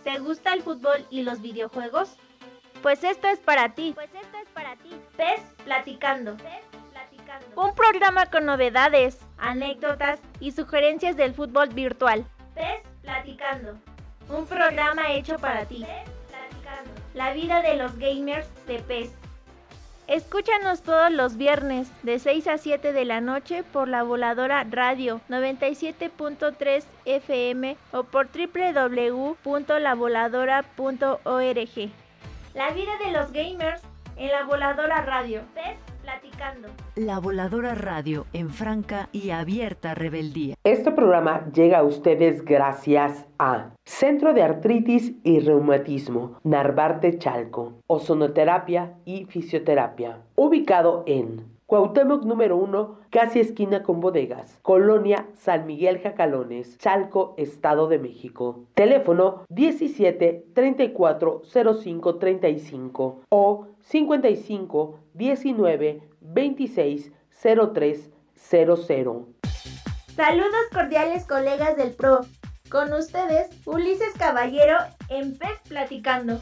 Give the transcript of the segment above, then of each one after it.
¿Te gusta el fútbol y los videojuegos? Pues esto es para ti. PES Platicando. Un programa con novedades, anécdotas y sugerencias del fútbol virtual. PES Platicando. Un programa hecho para ti. La vida de los gamers de PES. Escúchanos todos los viernes de 6 a 7 de la noche por La Voladora Radio 97.3 FM o por www.lavoladora.org. La vida de los gamers en La Voladora Radio. PES Platicando. La Voladora Radio en franca y abierta rebeldía. Este programa llega a ustedes gracias a Centro de Artritis y Reumatismo, Narvarte Chalco, Ozonoterapia y Fisioterapia, ubicado en Cuauhtémoc número 1, casi esquina con Bodegas, Colonia San Miguel Jacalones, Chalco, Estado de México. Teléfono 17 34 05 35 o 55 19 26 03 00. Saludos cordiales, colegas del PRO. Con ustedes, Ulises Caballero en PES Platicando.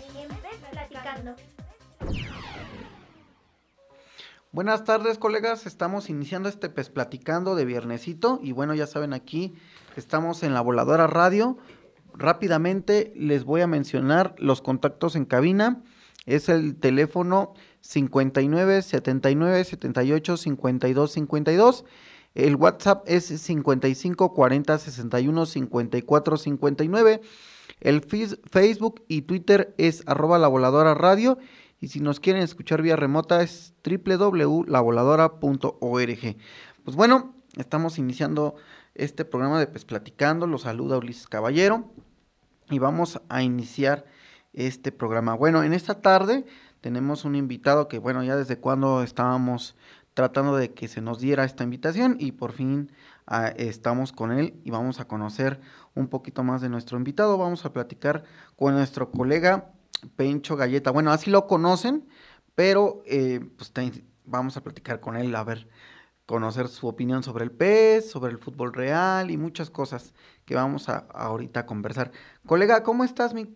Buenas tardes, colegas, estamos iniciando este PES Platicando de viernesito y bueno, ya saben, aquí estamos en La Voladora Radio. Rápidamente les voy a mencionar los contactos en cabina. Es el teléfono 59 79 78 52 52. El WhatsApp es 55 40 61 54 59. El Facebook y Twitter es @lavoladora_radio. Y si nos quieren escuchar vía remota es www.lavoladora.org. Pues bueno, estamos iniciando este programa de PES Platicando. Los saluda Ulises Caballero y vamos a iniciar este programa. Bueno, en esta tarde tenemos un invitado que bueno, ya desde cuando estábamos tratando de que se nos diera esta invitación y por fin estamos con él y vamos a conocer un poquito más de nuestro invitado. Vamos a platicar con nuestro colega Pencho Galleta. Bueno, así lo conocen, pero pues vamos a platicar con él, a ver, conocer su opinión sobre el PES, sobre el fútbol real y muchas cosas que vamos a ahorita conversar. Colega, ¿cómo estás, Muy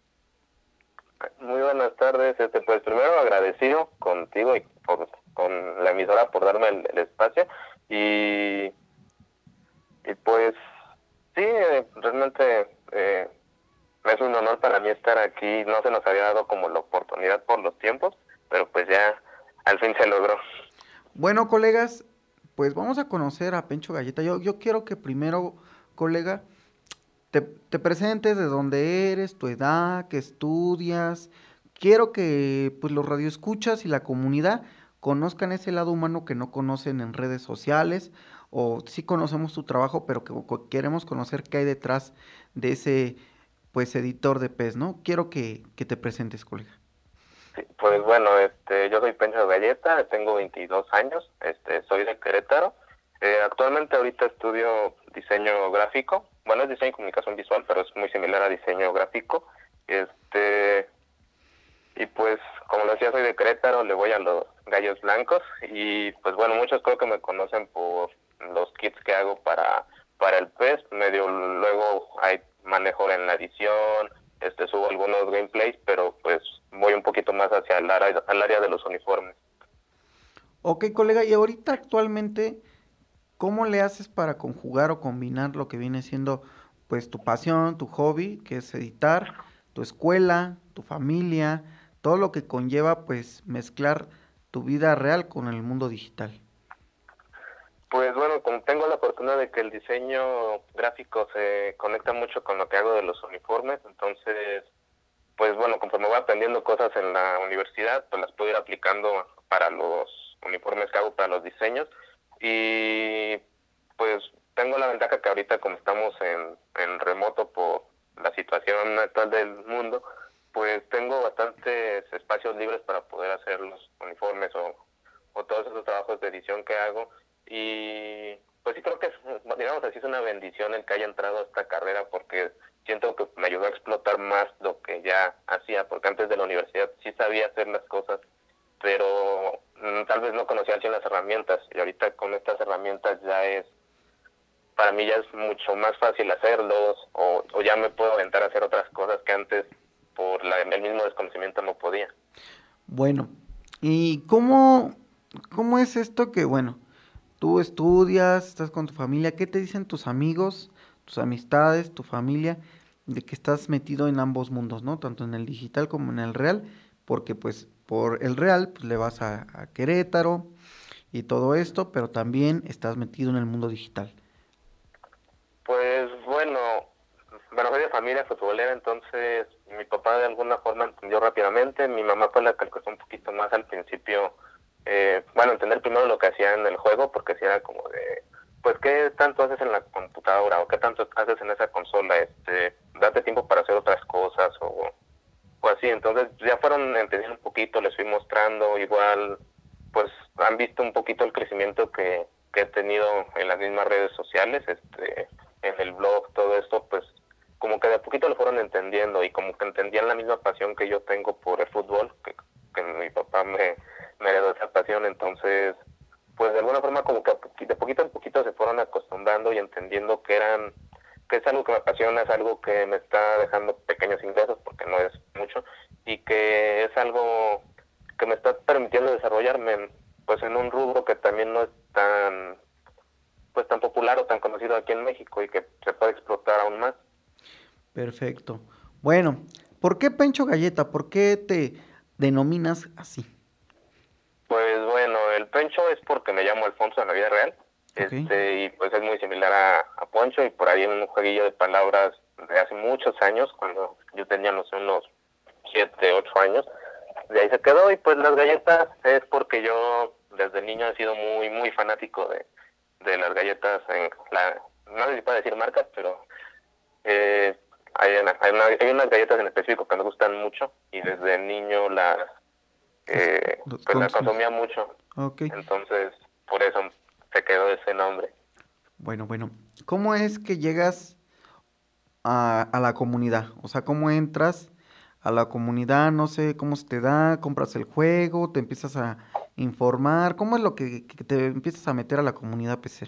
buenas tardes. Pues primero agradecido contigo y con la emisora por darme el espacio y pues sí, realmente es un honor para mí estar aquí. No se nos había dado como la oportunidad por los tiempos, pero pues ya al fin se logró. Bueno, colegas, pues vamos a conocer a Pencho Galleta. Yo quiero que primero, colega, te presentes, de dónde eres, tu edad, qué estudias. Quiero que pues los radioescuchas y la comunidad conozcan ese lado humano que no conocen en redes sociales, o sí conocemos tu trabajo, pero que queremos conocer qué hay detrás de ese pues editor de PES, ¿no? Quiero que te presentes, colega. Sí, pues bueno, yo soy Pencho Galleta, tengo 22 años, soy de Querétaro. Actualmente ahorita estudio diseño gráfico. Bueno, es diseño y comunicación visual, pero es muy similar a diseño gráfico. Y pues, como lo decía, soy de Querétaro, le voy a los Gallos Blancos. Y pues bueno, muchos creo que me conocen por los kits que hago para el PES. Luego hay manejo en la edición, subo algunos gameplays, pero pues voy un poquito más hacia al área de los uniformes. Ok, colega, y ahorita actualmente, ¿cómo le haces para conjugar o combinar lo que viene siendo pues tu pasión, tu hobby, que es editar, tu escuela, tu familia, todo lo que conlleva pues mezclar tu vida real con el mundo digital? Pues bueno, como tengo la fortuna de que el diseño gráfico se conecta mucho con lo que hago de los uniformes, entonces, pues bueno, conforme voy aprendiendo cosas en la universidad, pues las puedo ir aplicando para los uniformes que hago para los diseños. Y pues tengo la ventaja que ahorita, como estamos en remoto por la situación actual del mundo, pues tengo bastantes espacios libres para poder hacer los uniformes o todos esos trabajos de edición que hago. Y pues sí, creo que digamos así, es una bendición el que haya entrado a esta carrera, porque siento que me ayudó a explotar más lo que ya hacía, porque antes de la universidad sí sabía hacer las cosas, pero tal vez no conocía al 100 las herramientas, y ahorita con estas herramientas ya es para mí ya es mucho más fácil hacerlos, o ya me puedo aventar a hacer otras cosas que antes por el mismo desconocimiento no podía. Bueno, ¿y cómo es esto que, bueno, tú estudias, estás con tu familia, qué te dicen tus amigos, tus amistades, tu familia, de que estás metido en ambos mundos, ¿no? Tanto en el digital como en el real, porque pues por el real pues, le vas a Querétaro y todo esto, pero también estás metido en el mundo digital. Pues bueno, soy de familia futbolera, entonces mi papá de alguna forma entendió rápidamente, mi mamá fue la que le costó un poquito más al principio, entender primero lo que hacía en el juego, porque si era como de, pues qué tanto haces en la computadora, o qué tanto haces en esa consola, date tiempo para hacer otras cosas, o así. Entonces ya fueron entendiendo un poquito, les fui mostrando, igual pues han visto un poquito el crecimiento que he tenido en las mismas redes sociales, en el blog, todo esto, pues como que de a poquito lo fueron entendiendo, y como que entendían la misma pasión que yo tengo por el fútbol, que mi papá me heredó esa pasión. Entonces pues de alguna forma como que de poquito en poquito se fueron acostumbrando y entendiendo que es algo que me apasiona, es algo que me está dejando pequeños ingresos, porque no es mucho, y que es algo que me está permitiendo desarrollarme en un rubro que también no es tan popular o tan conocido aquí en México, y que se puede explotar aún más. Perfecto. Bueno, ¿por qué Pencho Galleta? ¿Por qué te denominas así? Pues bueno, el Pencho es porque me llamo Alfonso en la vida real. Okay. Y pues es muy similar a Poncho, y por ahí en un jueguillo de palabras de hace muchos años, cuando yo tenía unos 7, 8 años, de ahí se quedó. Y pues las galletas es porque yo desde niño he sido muy muy fanático de las galletas, no sé si puedo decir marcas, pero hay unas galletas en específico que me gustan mucho, y desde niño las consumía mucho. Okay. Entonces por eso se quedó ese nombre. Bueno, ¿cómo es que llegas a la comunidad? O sea, ¿cómo entras a la comunidad? No sé, ¿cómo se te da? ¿Compras el juego? ¿Te empiezas a informar? ¿Cómo es lo que te empiezas a meter a la comunidad pecera?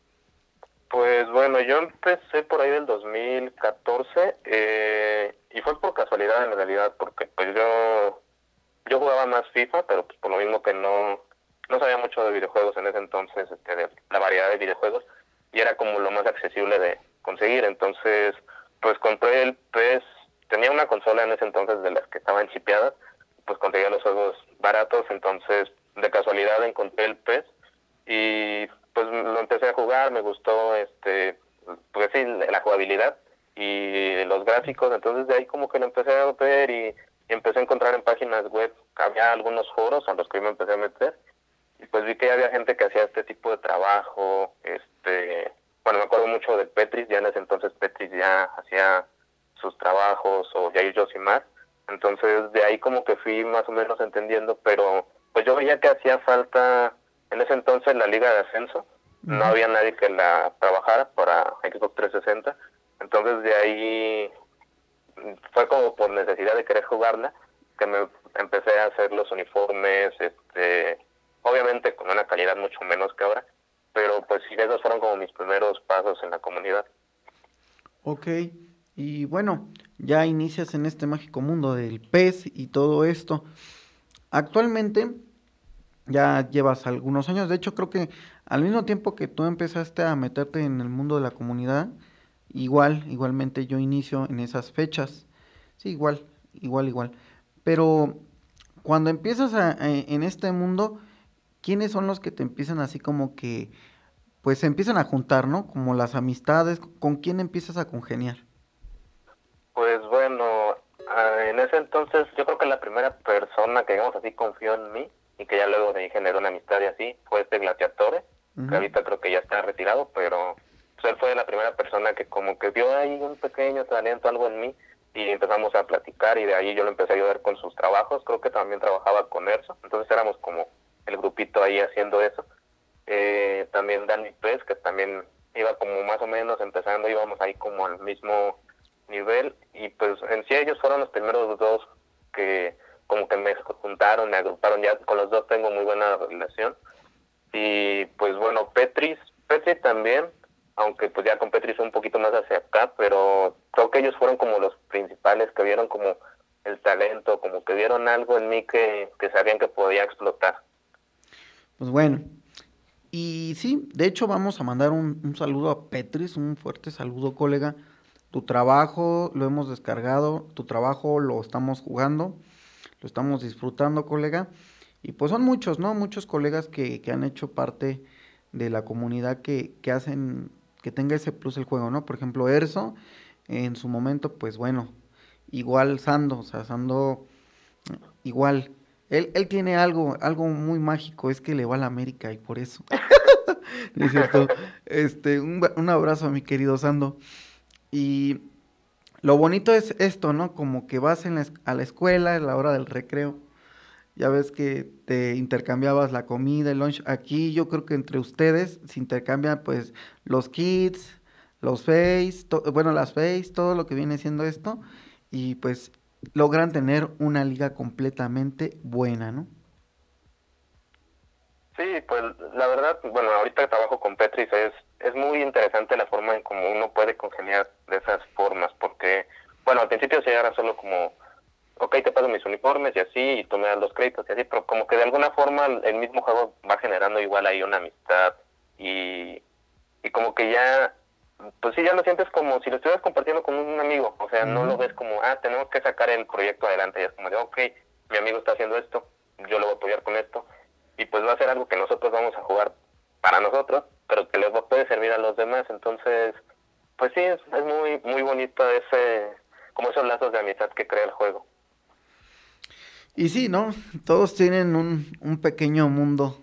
Pues bueno, yo empecé por ahí del 2014, y fue por casualidad en realidad, porque pues yo jugaba más FIFA, pero pues por lo mismo que no sabía mucho de videojuegos en ese entonces, de la variedad de videojuegos, y era como lo más accesible de conseguir. Entonces pues compré el PES, tenía una consola en ese entonces de las que estaban chipeadas, pues conseguía los juegos baratos. Entonces de casualidad encontré el PES y pues lo empecé a jugar, me gustó pues sí, la jugabilidad y los gráficos. Entonces de ahí como que lo empecé a ver, y empecé a encontrar en páginas web, había algunos foros a los que yo me empecé a meter, y pues vi que había gente que hacía este tipo de trabajo. Me acuerdo mucho de Petris, ya en ese entonces Petris ya hacía sus trabajos, o Jair Josimar. Entonces de ahí como que fui más o menos entendiendo, pero pues yo veía que hacía falta en ese entonces la liga de ascenso. No había nadie que la trabajara para Xbox 360. Entonces de ahí fue como por necesidad de querer jugarla que me empecé a hacer los uniformes, obviamente con una calidad mucho menos que ahora, pero pues sí, esos fueron como mis primeros pasos en la comunidad. Ok, y bueno, ya inicias en este mágico mundo del PES y todo esto. Actualmente ya llevas algunos años, de hecho creo que al mismo tiempo que tú empezaste a meterte en el mundo de la comunidad, igualmente yo inicio en esas fechas. Sí, igual. Pero cuando empiezas en este mundo, ¿quiénes son los que te empiezan así como que, pues se empiezan a juntar, ¿no? Como las amistades, ¿con quién empiezas a congeniar? Pues bueno, en ese entonces yo creo que la primera persona que digamos así confió en mí, y que ya luego de ahí generó una amistad y así, fue Gladiatore, que ahorita creo que ya está retirado, pero pues él fue la primera persona que como que vio ahí un pequeño talento, algo en mí, y empezamos a platicar, y de ahí yo lo empecé a ayudar con sus trabajos. Creo que también trabajaba con Erso, entonces éramos como el grupito ahí haciendo eso. También Dani Pez, que también iba como más o menos empezando, íbamos ahí como al mismo nivel, y pues en sí ellos fueron los primeros dos que como que me juntaron, me agruparon. Ya con los dos tengo muy buena relación. Y pues bueno, Petri también, aunque pues como los principales que vieron como el talento, como que vieron algo en mí que sabían que podía explotar. Pues bueno, y sí, de hecho vamos a mandar un saludo a Petris, un fuerte saludo, colega. Tu trabajo lo hemos descargado, tu trabajo lo estamos jugando, lo estamos disfrutando, colega. Y pues son muchos, ¿no? Muchos colegas que han hecho parte de la comunidad que hacen que tenga ese plus el juego, ¿no? Por ejemplo, Erso, en su momento, pues bueno, igual Sando, o sea, Sando, igual. Él tiene algo muy mágico, es que le va a la América y por eso. ¿No es cierto? Un abrazo a mi querido Sando. Y lo bonito es esto, ¿no? Como que vas a la escuela a la hora del recreo. Ya ves que te intercambiabas la comida, el lunch. Aquí yo creo que entre ustedes se intercambian pues los kits, los face, las face, todo lo que viene siendo esto. Y pues logran tener una liga completamente buena, ¿no? Sí, pues la verdad, bueno, ahorita que trabajo con Petris es muy interesante la forma en cómo uno puede congeniar de esas formas, porque, bueno, al principio se era solo como, ok, te paso mis uniformes y así, y tú me das los créditos y así, pero como que de alguna forma el mismo juego va generando igual ahí una amistad y como que ya, pues sí, ya lo sientes como si lo estuvieras compartiendo con un amigo, o sea, no lo ves como, tenemos que sacar el proyecto adelante, y es como de, ok, mi amigo está haciendo esto, yo lo voy a apoyar con esto, y pues va a ser algo que nosotros vamos a jugar para nosotros, pero que les puede servir a los demás. Entonces, pues sí, es muy muy bonito como esos lazos de amistad que crea el juego. Y sí, ¿no? Todos tienen un pequeño mundo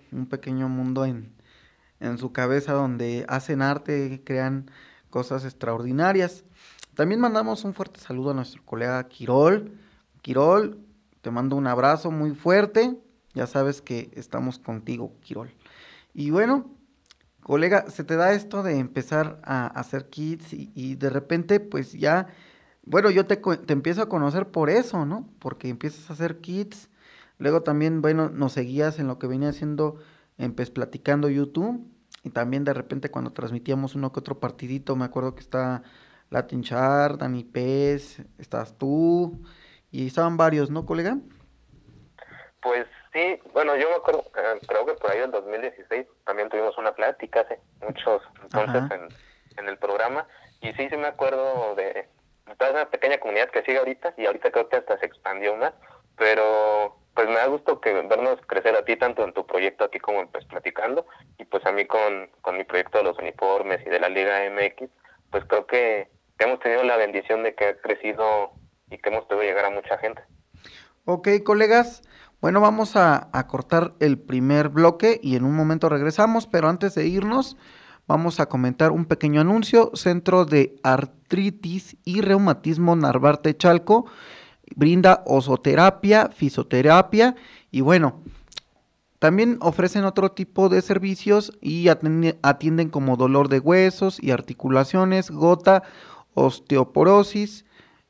en su cabeza donde hacen arte, crean cosas extraordinarias. También mandamos un fuerte saludo a nuestro colega Quirol. Quirol, te mando un abrazo muy fuerte. Ya sabes que estamos contigo, Quirol. Y bueno, colega, se te da esto de empezar a hacer kits y de repente pues ya, bueno, yo te empiezo a conocer por eso, ¿no? Porque empiezas a hacer kits, luego también, bueno, nos seguías en lo que venía haciendo en Pez Platicando YouTube, y también de repente cuando transmitíamos uno que otro partidito, me acuerdo que está Latin Char, Dani Pez, estás tú, y estaban varios, ¿no, colega? Pues sí, bueno, yo me acuerdo, creo que por ahí en 2016 también tuvimos una plática hace muchos entonces en el programa, y sí me acuerdo de toda esa pequeña comunidad que sigue ahorita, y ahorita creo que hasta se expandió más, pero pues me da gusto vernos crecer a ti tanto en tu proyecto aquí como en Pues Platicando, y pues a mí con mi proyecto de los uniformes y de la Liga MX, pues creo que hemos tenido la bendición de que ha crecido y que hemos podido llegar a mucha gente. Ok, colegas, bueno, vamos a cortar el primer bloque y en un momento regresamos, pero antes de irnos vamos a comentar un pequeño anuncio. Centro de Artritis y Reumatismo Narvarte Chalco brinda ozoterapia, fisioterapia y bueno, también ofrecen otro tipo de servicios y atienden como dolor de huesos y articulaciones, gota, osteoartritis,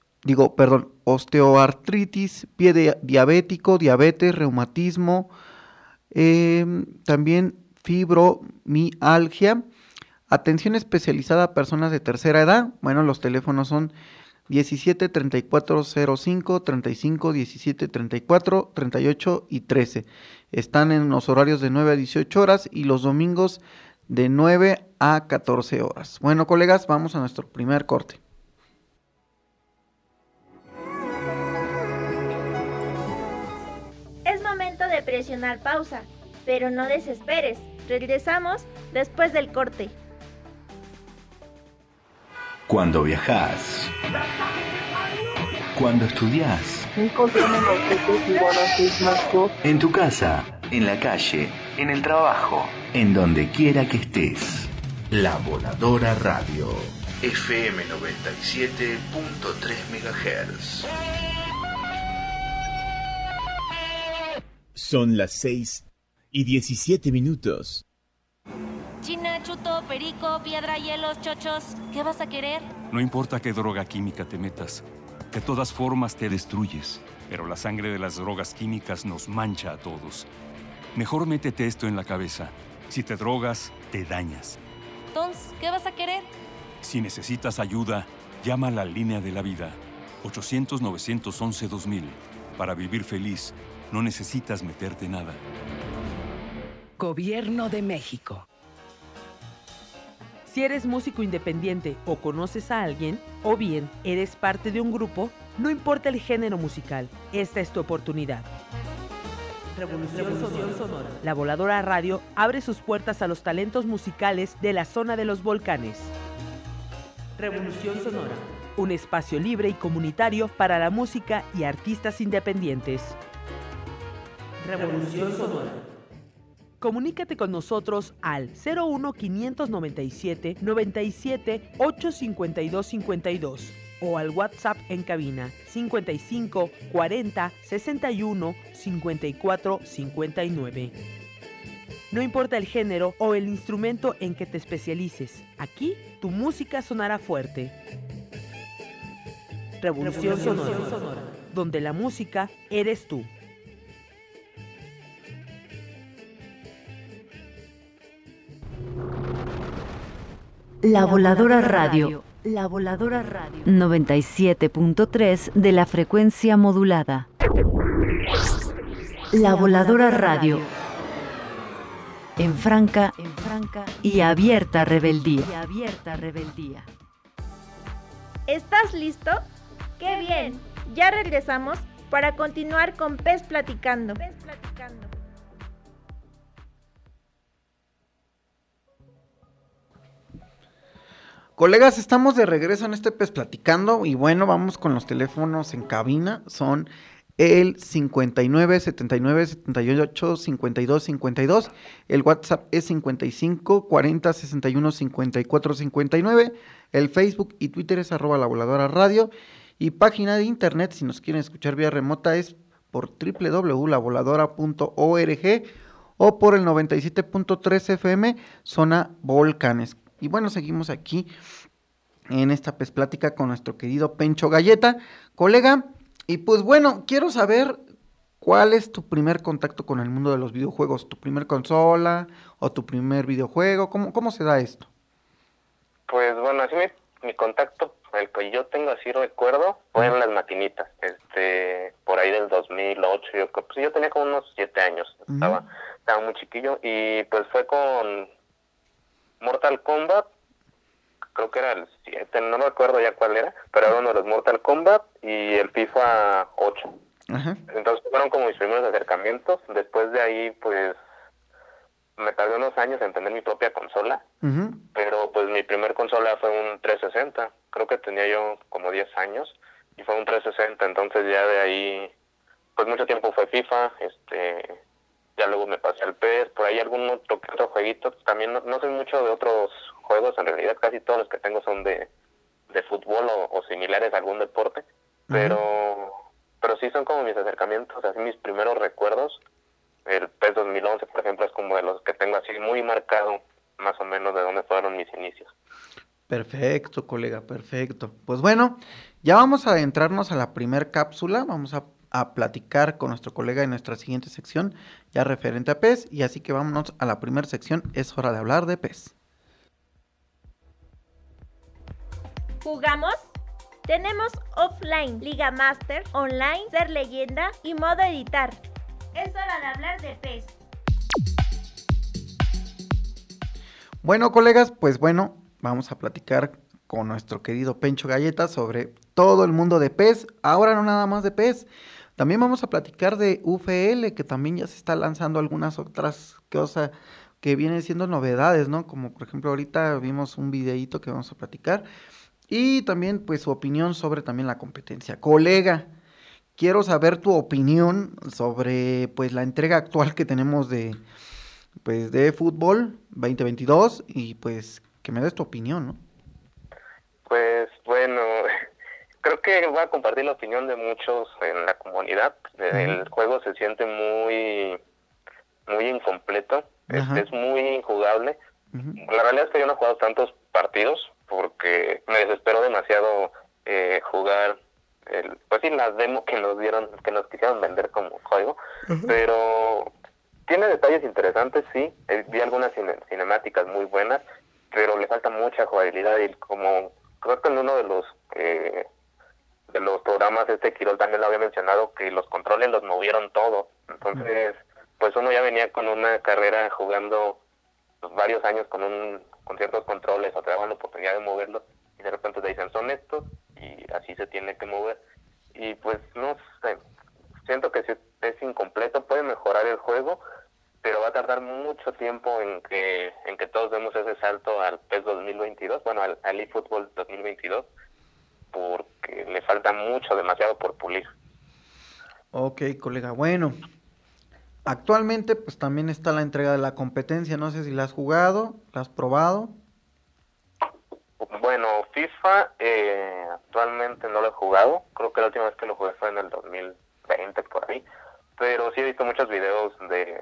pie diabético, diabetes, reumatismo, también fibromialgia, atención especializada a personas de tercera edad. Bueno, los teléfonos son 17 34 05 35 17 34 38 y 13. Están en los horarios de 9 a 18 horas y los domingos de 9 a 14 horas. Bueno, colegas, vamos a nuestro primer corte. De presionar pausa, pero no desesperes. Regresamos después del corte. Cuando viajas, cuando estudias, en tu casa, en la calle, en el trabajo, en donde quiera que estés. La Voladora Radio, FM 97.3 MHz. Son las 6:17. China, chuto, perico, piedra, hielos, chochos. ¿Qué vas a querer? No importa qué droga química te metas, de todas formas te destruyes. Pero la sangre de las drogas químicas nos mancha a todos. Mejor métete esto en la cabeza. Si te drogas, te dañas. Entonces, ¿qué vas a querer? Si necesitas ayuda, llama a la Línea de la Vida. 800-911-2000. Para vivir feliz, no necesitas meterte nada. Gobierno de México. Si eres músico independiente o conoces a alguien, o bien eres parte de un grupo, no importa el género musical, esta es tu oportunidad. Revolución Sonora. La Voladora Radio abre sus puertas a los talentos musicales de la zona de los volcanes. Revolución Sonora. Un espacio libre y comunitario para la música y artistas independientes. Revolución Sonora. Comunícate con nosotros al 01 597 97 852 52 o al WhatsApp en cabina 55 40 61 54 59. No importa el género o el instrumento en que te especialices, aquí tu música sonará fuerte. Revolución Sonora, donde la música eres tú. La Voladora Radio. La Voladora Radio. 97.3 de la frecuencia modulada. La Voladora Radio. En franca y abierta rebeldía. ¿Estás listo? ¡Qué bien! Ya regresamos para continuar con Pez Platicando. Colegas, estamos de regreso en este Pez Platicando y bueno, vamos con los teléfonos en cabina. Son el 59 79 78 52 52. El WhatsApp es 55 40 61 54 59. El Facebook y Twitter es @La Voladora Radio. Y página de internet, si nos quieren escuchar vía remota, es por www.lavoladora.org o por el 97.3 FM, zona Volcanes. Y bueno, seguimos aquí en esta Pez Plática con nuestro querido Pencho Galleta, colega. Y pues bueno, quiero saber cuál es tu primer contacto con el mundo de los videojuegos, tu primer consola o tu primer videojuego, ¿cómo se da esto? Pues bueno, así mi contacto, el que yo tengo así recuerdo, fue en las maquinitas, por ahí del 2008, yo tenía como unos 7 años, estaba muy chiquillo, y pues fue con Mortal Kombat, creo que era el 7, no recuerdo ya cuál era, pero era uno de los Mortal Kombat y el FIFA 8. Ajá. Entonces fueron como mis primeros acercamientos. Después de ahí, pues, me tardé unos años en tener mi propia consola, pero pues mi primer consola fue un 360, creo que tenía yo como 10 años, y fue un 360, entonces ya de ahí, pues mucho tiempo fue FIFA, ya luego me pasé al PES, por ahí algún otro jueguito, también no soy mucho de otros juegos, en realidad casi todos los que tengo son de fútbol o similares a algún deporte, pero sí son como mis acercamientos, así mis primeros recuerdos. El PES 2011, por ejemplo, es como de los que tengo así muy marcado, más o menos de dónde fueron mis inicios. Perfecto, colega, perfecto. Pues bueno, ya vamos a adentrarnos a la primer cápsula, vamos a platicar con nuestro colega en nuestra siguiente sección, ya referente a PES, y así que vámonos a la primera sección, es hora de hablar de PES. ¿Jugamos? Tenemos offline, Liga Master, online, ser leyenda y modo editar. Es hora de hablar de PES. Bueno, colegas, pues bueno, vamos a platicar con nuestro querido Pencho Galleta sobre todo el mundo de PES. Ahora no nada más de PES, también vamos a platicar de UFL, que también ya se está lanzando algunas otras cosas que vienen siendo novedades, ¿no? Como por ejemplo ahorita vimos un videíto que vamos a platicar. Y también pues su opinión sobre también la competencia. Colega, quiero saber tu opinión sobre pues la entrega actual que tenemos de fútbol 2022 y pues que me des tu opinión, ¿no? Pues bueno, creo que voy a compartir la opinión de muchos en la comunidad. El juego se siente muy incompleto, es muy injugable. La realidad es que yo no he jugado tantos partidos porque me desesperó demasiado jugar las demos que nos dieron, que nos quisieron vender como juego, pero tiene detalles interesantes, sí, vi algunas cinemáticas muy buenas, pero le falta mucha jugabilidad y como creo que en uno de los programas Quirol también lo había mencionado, que los controles los movieron todos. Entonces, pues uno ya venía con una carrera jugando pues, varios años con ciertos controles, o te daban la oportunidad de moverlos, y de repente te dicen, son estos, y así se tiene que mover. Y pues, no sé, siento que si es incompleto, puede mejorar el juego, pero va a tardar mucho tiempo en que todos demos ese salto al PES 2022, bueno, al eFootball 2022, porque le falta mucho, demasiado por pulir. Ok, colega, bueno, actualmente pues también está la entrega de la competencia, no sé si la has jugado, la has probado. Bueno, FIFA actualmente no lo he jugado, creo que la última vez que lo jugué fue en el 2020 por ahí, pero sí he visto muchos videos de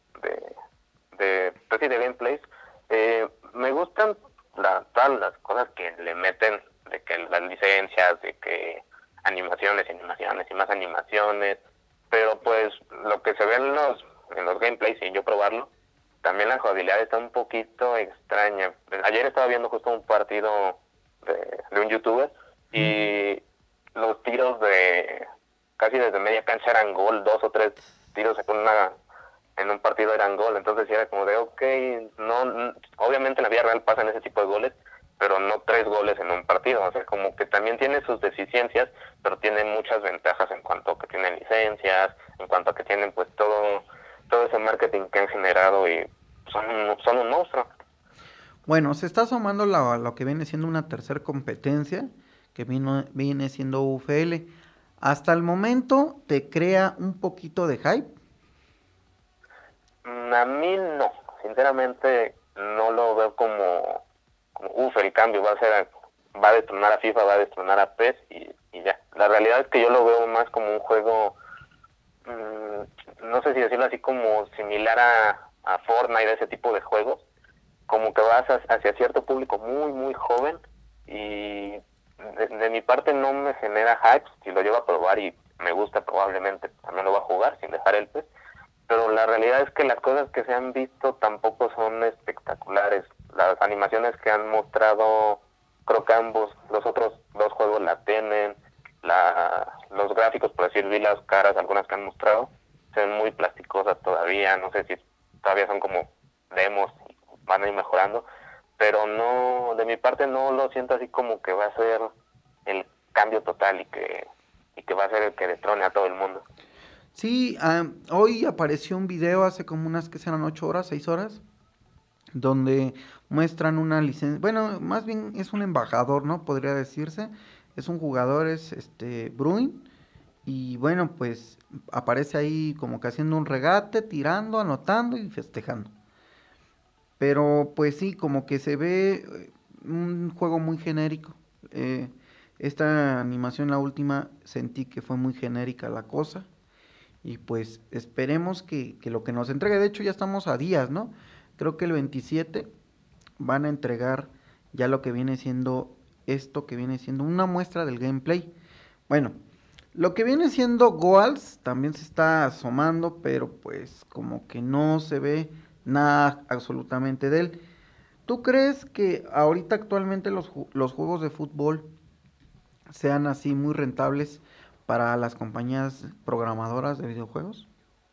gameplays. Me gustan todas las cosas que le meten, de que las licencias, de que animaciones y más animaciones, pero pues lo que se ve en los gameplays, sin yo probarlo, también la jugabilidad está un poquito extraña. Ayer estaba viendo justo un partido de un youtuber y los tiros casi desde media cancha eran gol, 2 o 3 tiros en un partido eran gol, entonces era como de no, obviamente en la vida real pasan ese tipo de goles, pero no 3 goles en un partido, o sea, como que también tiene sus deficiencias, pero tiene muchas ventajas en cuanto a que tienen licencias, en cuanto a que tienen pues todo ese marketing que han generado y son un monstruo. Bueno, se está sumando lo que viene siendo una tercera competencia, que viene siendo UFL. Hasta el momento, ¿te crea un poquito de hype? A mí no, sinceramente no lo veo como el cambio va a destronar a FIFA, va a destronar a PES y ya. La realidad es que yo lo veo más como un juego, no sé si decirlo así, como similar a Fortnite, ese tipo de juegos, como que vas hacia cierto público muy, muy joven, y de mi parte no me genera hype. Si lo llevo a probar y me gusta, probablemente también lo voy a jugar sin dejar el PES, pero la realidad es que las cosas que se han visto tampoco son espectaculares. Las animaciones que han mostrado, creo que los otros 2 juegos la tienen, los gráficos, por decir, vi las caras, algunas que han mostrado, se ven muy plasticosas todavía, no sé si todavía son como demos y van a ir mejorando, pero no, de mi parte no lo siento así como que va a ser el cambio total y que va a ser el que destrone a todo el mundo. Sí, hoy apareció un video hace como unas que serán 8 horas, 6 horas, donde muestran una licencia, bueno, más bien es un embajador, ¿no? Podría decirse, es un jugador, es Bruin, y bueno, pues aparece ahí como que haciendo un regate, tirando, anotando y festejando. Pero pues sí, como que se ve un juego muy genérico. Esta animación, la última, sentí que fue muy genérica la cosa. Y pues esperemos que lo que nos entregue, de hecho ya estamos a días, ¿no? Creo que el 27 van a entregar ya lo que viene siendo esto, que viene siendo una muestra del gameplay. Bueno, lo que viene siendo Goals también se está asomando, pero pues como que no se ve nada absolutamente de él. ¿Tú crees que ahorita actualmente los juegos de fútbol sean así muy rentables para las compañías programadoras de videojuegos?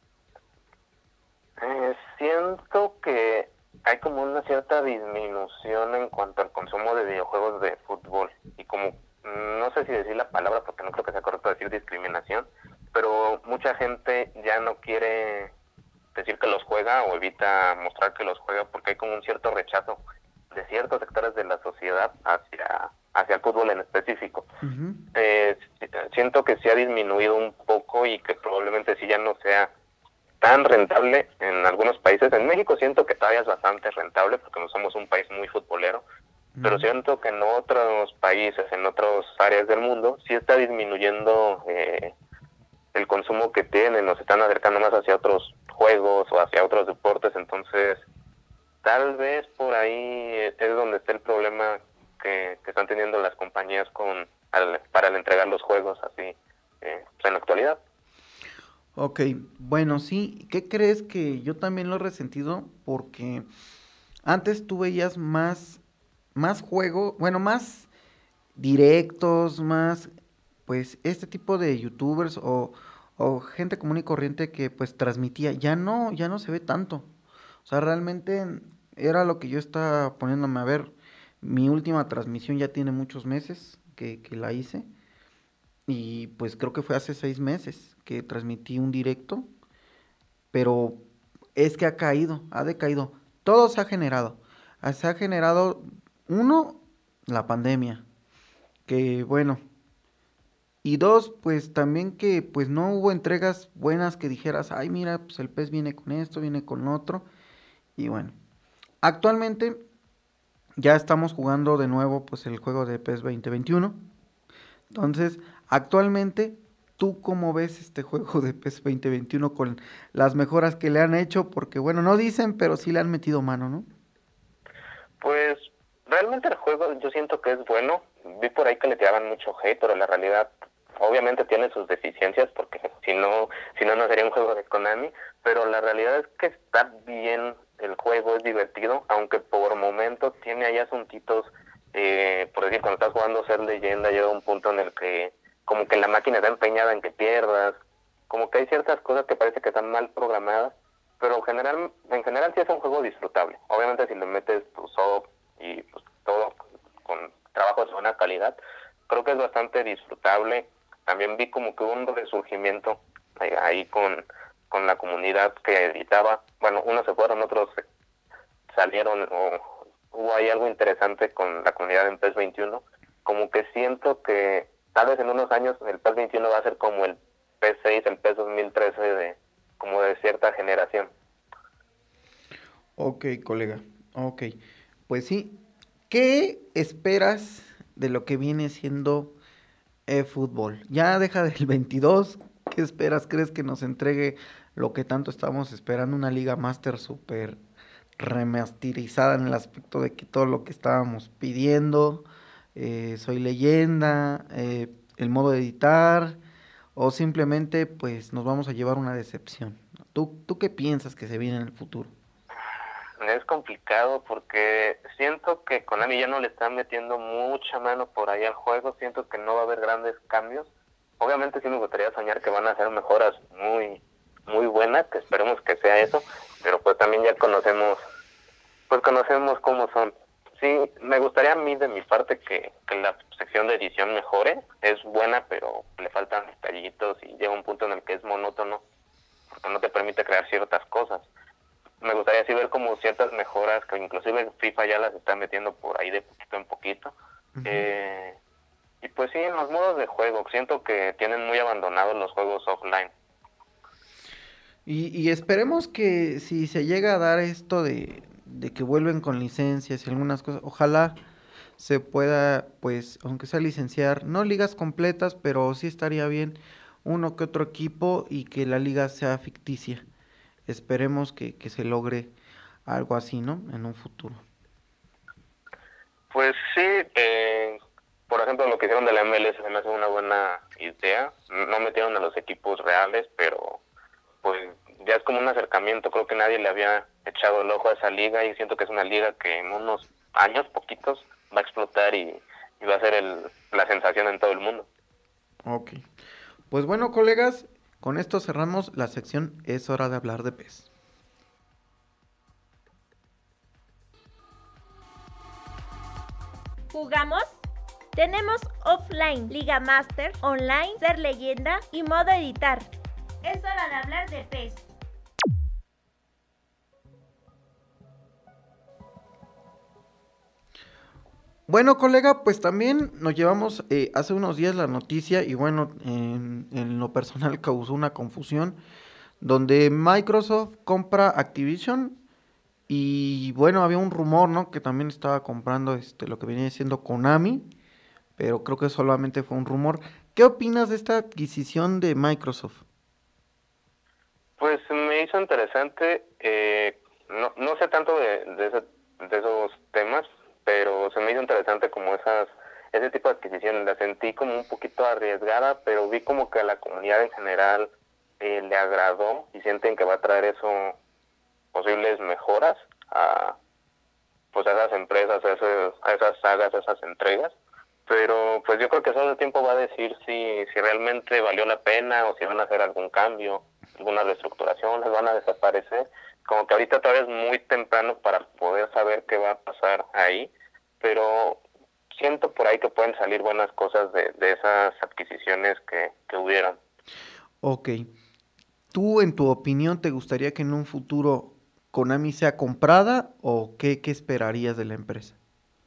Siento que hay como una cierta disminución en cuanto al consumo de videojuegos de fútbol, y como, no sé si decir la palabra porque no creo que sea correcto decir discriminación, pero mucha gente ya no quiere decir que los juega o evita mostrar que los juega porque hay como un cierto rechazo de ciertos sectores de la sociedad hacia el fútbol en específico. Uh-huh. Siento que se ha disminuido un poco y que probablemente sí ya no sea tan rentable en algunos países. En México siento que todavía es bastante rentable porque no somos un país muy futbolero, pero siento que en otros países, en otras áreas del mundo, sí está disminuyendo el consumo que tienen, nos están acercando más hacia otros juegos o hacia otros deportes, entonces tal vez por ahí es donde está el problema que están teniendo las compañías para entregar los juegos así en la actualidad. Ok, bueno, sí, ¿qué crees? Que yo también lo he resentido porque antes tú veías más juegos, bueno, más directos, más pues este tipo de youtubers o gente común y corriente que pues transmitía, ya no se ve tanto. O sea, realmente era lo que yo estaba poniéndome a ver. Mi última transmisión ya tiene muchos meses que la hice. Y pues creo que fue hace 6 meses que transmití un directo. Pero es que ha decaído. Todo se ha generado. Se ha generado, uno, la pandemia. Que bueno. Y dos, pues también que pues no hubo entregas buenas que dijeras, ay mira, pues el PES viene con esto, viene con otro. Y bueno, actualmente ya estamos jugando de nuevo pues el juego de PES 2021. Entonces, actualmente, ¿tú cómo ves este juego de PES 2021 con las mejoras que le han hecho? Porque bueno, no dicen, pero sí le han metido mano, ¿no? Pues realmente el juego yo siento que es bueno. Vi por ahí que le tiraban mucho hate, pero la realidad obviamente tiene sus deficiencias, porque si no sería un juego de Konami, pero la realidad es que está bien el juego, es divertido, aunque por momentos tiene ahí asuntitos, por decir, cuando estás jugando Ser Leyenda llega un punto en el que como que la máquina está empeñada en que pierdas, como que hay ciertas cosas que parece que están mal programadas, pero en general sí es un juego disfrutable. Obviamente si le metes tu soft y pues todo con trabajos de buena calidad, creo que es bastante disfrutable. También vi como que hubo un resurgimiento ahí con la comunidad que editaba. Bueno, unos se fueron, otros salieron, o hubo ahí algo interesante con la comunidad en PES 21. Como que siento que tal vez en unos años el PES 21 va a ser como el PES 6, el PES 2013 como de cierta generación. Ok, colega, ok. Pues sí, ¿qué esperas de lo que viene siendo fútbol? Ya deja del 22, ¿qué esperas? ¿Crees que nos entregue lo que tanto estábamos esperando? Una Liga Master súper remasterizada en el aspecto de que todo lo que estábamos pidiendo, Soy Leyenda, el modo de editar, o simplemente pues nos vamos a llevar una decepción. ¿Tú qué piensas que se viene en el futuro? Es complicado porque siento que Konami ya no le está metiendo mucha mano por ahí al juego. Siento que no va a haber grandes cambios. Obviamente sí me gustaría soñar que van a hacer mejoras muy muy buenas, que esperemos que sea eso, pero pues también ya conocemos cómo son. Sí, me gustaría a mí de mi parte que la sección de edición mejore. Es buena, pero le faltan detallitos y llega un punto en el que es monótono porque no te permite crear ciertas cosas. Me gustaría así ver como ciertas mejoras que inclusive FIFA ya las está metiendo por ahí de poquito en poquito. Uh-huh. Y pues sí, en los modos de juego siento que tienen muy abandonados los juegos offline. Y esperemos que si se llega a dar esto de que vuelven con licencias y algunas cosas, ojalá se pueda, pues, aunque sea licenciar, no ligas completas, pero sí estaría bien uno que otro equipo y que la liga sea ficticia. Esperemos que se logre algo así, ¿no? En un futuro. Pues sí, por ejemplo, lo que hicieron de la MLS me hace una buena idea. No metieron a los equipos reales, pero pues ya es como un acercamiento. Creo que nadie le había echado el ojo a esa liga y siento que es una liga que en unos años, poquitos, va a explotar y va a ser la sensación en todo el mundo. Ok. Pues bueno, colegas, con esto cerramos la sección Es hora de hablar de PES. ¿Jugamos? Tenemos offline, Liga Master, online, Ser Leyenda y modo editar. Es hora de hablar de PES. Bueno, colega, pues también nos llevamos hace unos días la noticia y bueno, en lo personal causó una confusión donde Microsoft compra Activision y bueno, había un rumor, ¿no? Que también estaba comprando lo que venía siendo Konami, pero creo que solamente fue un rumor. ¿Qué opinas de esta adquisición de Microsoft? Pues me hizo interesante, no sé tanto de esos temas, pero se me hizo interesante como ese tipo de adquisiciones. La sentí como un poquito arriesgada, pero vi como que a la comunidad en general le agradó y sienten que va a traer eso, posibles mejoras a esas empresas, a esas sagas, a esas entregas. pero pues yo creo que solo el tiempo va a decir si realmente valió la pena o si van a hacer algún cambio, alguna reestructuración, les van a desaparecer. Como que ahorita todavía es muy temprano para poder saber qué va a pasar ahí, pero siento por ahí que pueden salir buenas cosas de esas adquisiciones que hubieron. Ok. ¿Tú, en tu opinión, te gustaría que en un futuro Konami sea comprada o qué esperarías de la empresa?